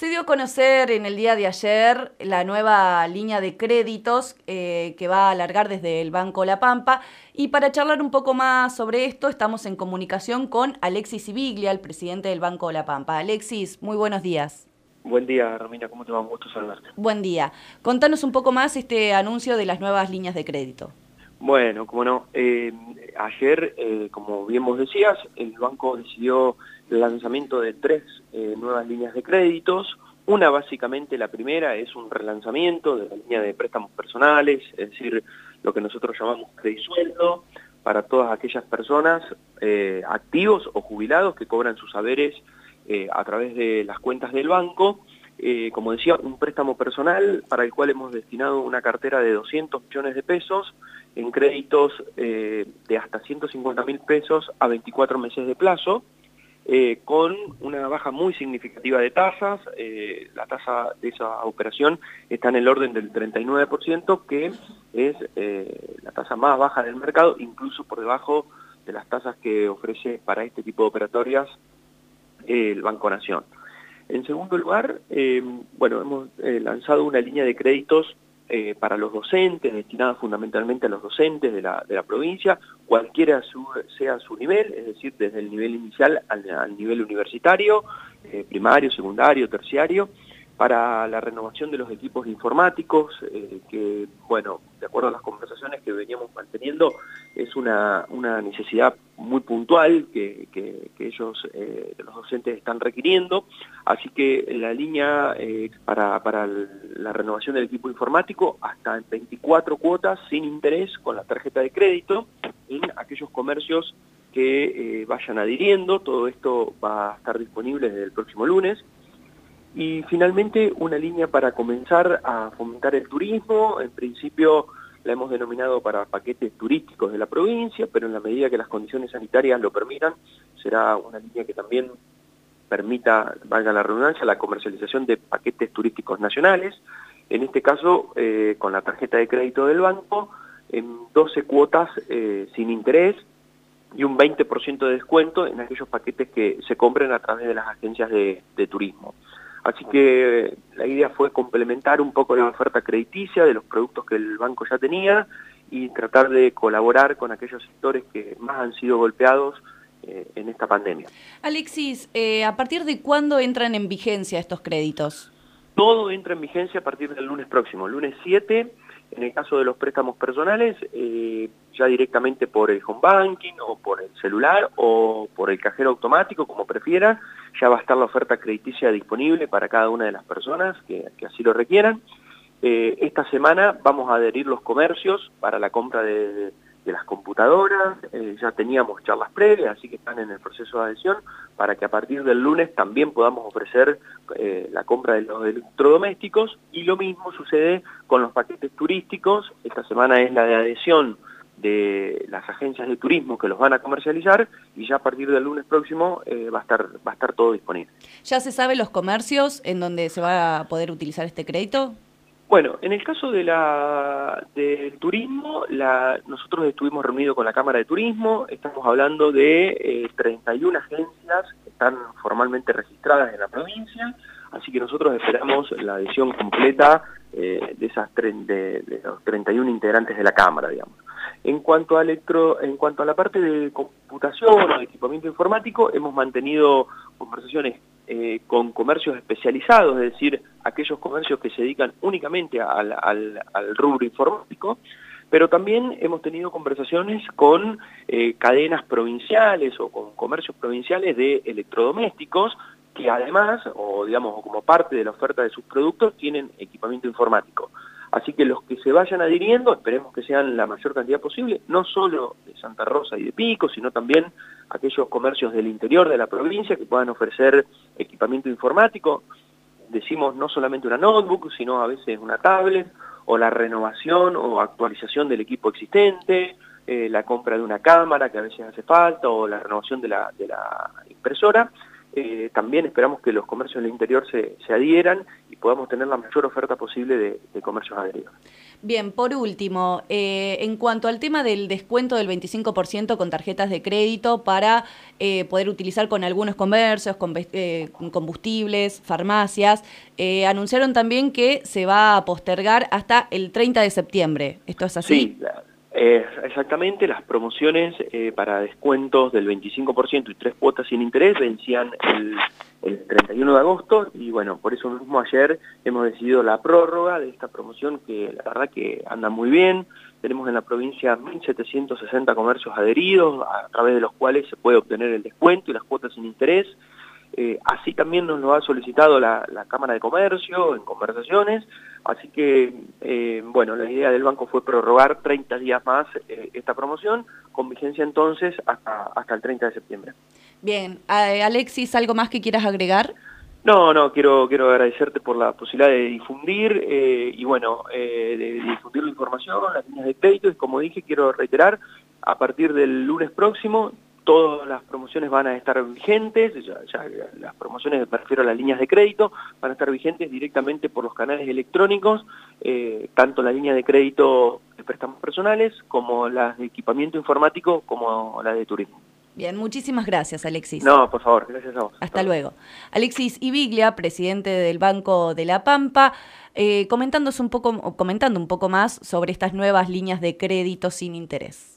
Se dio a conocer en el día de ayer la nueva línea de créditos que va a alargar desde el Banco La Pampa, y para charlar un poco más sobre esto estamos en comunicación con Alexis Sibiglia, el presidente del Banco La Pampa. Alexis, muy buenos días. Buen día, Romina, ¿cómo te va? Un gusto saludarte. Buen día. Contanos un poco más este anuncio de las nuevas líneas de crédito. Bueno, como no, ayer, como bien vos decías, el banco decidió el lanzamiento de tres nuevas líneas de créditos. Una, básicamente, la primera es un relanzamiento de la línea de préstamos personales, es decir, lo que nosotros llamamos credisueldo, para todas aquellas personas activos o jubilados que cobran sus haberes a través de las cuentas del banco. Como decía, un préstamo personal para el cual hemos destinado una cartera de 200 millones de pesos en créditos de hasta 150.000 pesos a 24 meses de plazo, con una baja muy significativa de tasas. La tasa de esa operación está en el orden del 39%, que es la tasa más baja del mercado, incluso por debajo de las tasas que ofrece para este tipo de operatorias el Banco Nación. En segundo lugar, bueno, hemos lanzado una línea de créditos para los docentes, destinada fundamentalmente a los docentes de la provincia, cualquiera sea su nivel, es decir, desde el nivel inicial al nivel universitario, primario, secundario, terciario, para la renovación de los equipos informáticos, que, bueno, de acuerdo a las conversaciones que veníamos manteniendo, es una necesidad muy puntual que ellos, los docentes, están requiriendo. Así que la línea para la renovación del equipo informático, hasta en 24 cuotas sin interés con la tarjeta de crédito, en aquellos comercios que vayan adhiriendo. Todo esto va a estar disponible desde el próximo lunes. Y finalmente, una línea para comenzar a fomentar el turismo. En principio la hemos denominado para paquetes turísticos de la provincia, pero en la medida que las condiciones sanitarias lo permitan, será una línea que también permita, valga la redundancia, la comercialización de paquetes turísticos nacionales. En este caso, con la tarjeta de crédito del banco, en 12 cuotas sin interés, y un 20% de descuento en aquellos paquetes que se compren a través de las agencias de turismo. Así que la idea fue complementar un poco la oferta crediticia de los productos que el banco ya tenía y tratar de colaborar con aquellos sectores que más han sido golpeados en esta pandemia. Alexis, ¿a partir de cuándo entran en vigencia estos créditos? Todo entra en vigencia a partir del lunes próximo, lunes 7. En el caso de los préstamos personales, ya directamente por el home banking o por el celular o por el cajero automático, como prefiera, ya va a estar la oferta crediticia disponible para cada una de las personas que así lo requieran. Esta semana vamos a adherir los comercios para la compra de las computadoras. Ya teníamos charlas previas, así que están en el proceso de adhesión, para que a partir del lunes también podamos ofrecer la compra de los electrodomésticos. Y lo mismo sucede con los paquetes turísticos. Esta semana es la de adhesión de las agencias de turismo que los van a comercializar, y ya a partir del lunes próximo va a estar todo disponible. ¿Ya se sabe los comercios en donde se va a poder utilizar este crédito? Bueno, en el caso del turismo, nosotros estuvimos reunidos con la Cámara de Turismo. Estamos hablando de 31 agencias que están formalmente registradas en la provincia, así que nosotros esperamos la adhesión completa de los 31 integrantes de la Cámara, digamos. En cuanto a la parte de computación o de equipamiento informático, hemos mantenido conversaciones con comercios especializados, es decir, aquellos comercios que se dedican únicamente al rubro informático, pero también hemos tenido conversaciones con cadenas provinciales o con comercios provinciales de electrodomésticos que además, o digamos, como parte de la oferta de sus productos, tienen equipamiento informático. Así que los que se vayan adhiriendo, esperemos que sean la mayor cantidad posible, no solo de Santa Rosa y de Pico, sino también aquellos comercios del interior de la provincia que puedan ofrecer equipamiento informático. Decimos no solamente una notebook, sino a veces una tablet, o la renovación o actualización del equipo existente, la compra de una cámara que a veces hace falta, o la renovación de la impresora. También esperamos que los comercios del interior se adhieran y podamos tener la mayor oferta posible de comercios adheridos. Bien, por último, en cuanto al tema del descuento del 25% con tarjetas de crédito para poder utilizar con algunos comercios, con combustibles, farmacias, anunciaron también que se va a postergar hasta el 30 de septiembre. ¿Esto es así? Sí, exactamente. Las promociones para descuentos del 25% y 3 cuotas sin interés vencían el 31 de agosto y bueno, por eso mismo ayer hemos decidido la prórroga de esta promoción que la verdad que anda muy bien. Tenemos en la provincia 1.760 comercios adheridos a través de los cuales se puede obtener el descuento y las cuotas sin interés. Así también nos lo ha solicitado la Cámara de Comercio en conversaciones, así que, bueno, la idea del banco fue prorrogar 30 días más esta promoción, con vigencia entonces hasta el 30 de septiembre. Bien, Alexis, ¿algo más que quieras agregar? No, quiero agradecerte por la posibilidad de difundir y bueno, de difundir la información, las líneas de crédito y como dije, quiero reiterar, a partir del lunes próximo todas las promociones van a estar vigentes, ya las promociones, me refiero a las líneas de crédito, van a estar vigentes directamente por los canales electrónicos, tanto la línea de crédito de préstamos personales como las de equipamiento informático como las de turismo. Bien, muchísimas gracias, Alexis. No, por favor, gracias a vos. Hasta luego. Alexis Ibiglia, presidente del Banco de la Pampa, comentando un poco más sobre estas nuevas líneas de crédito sin interés.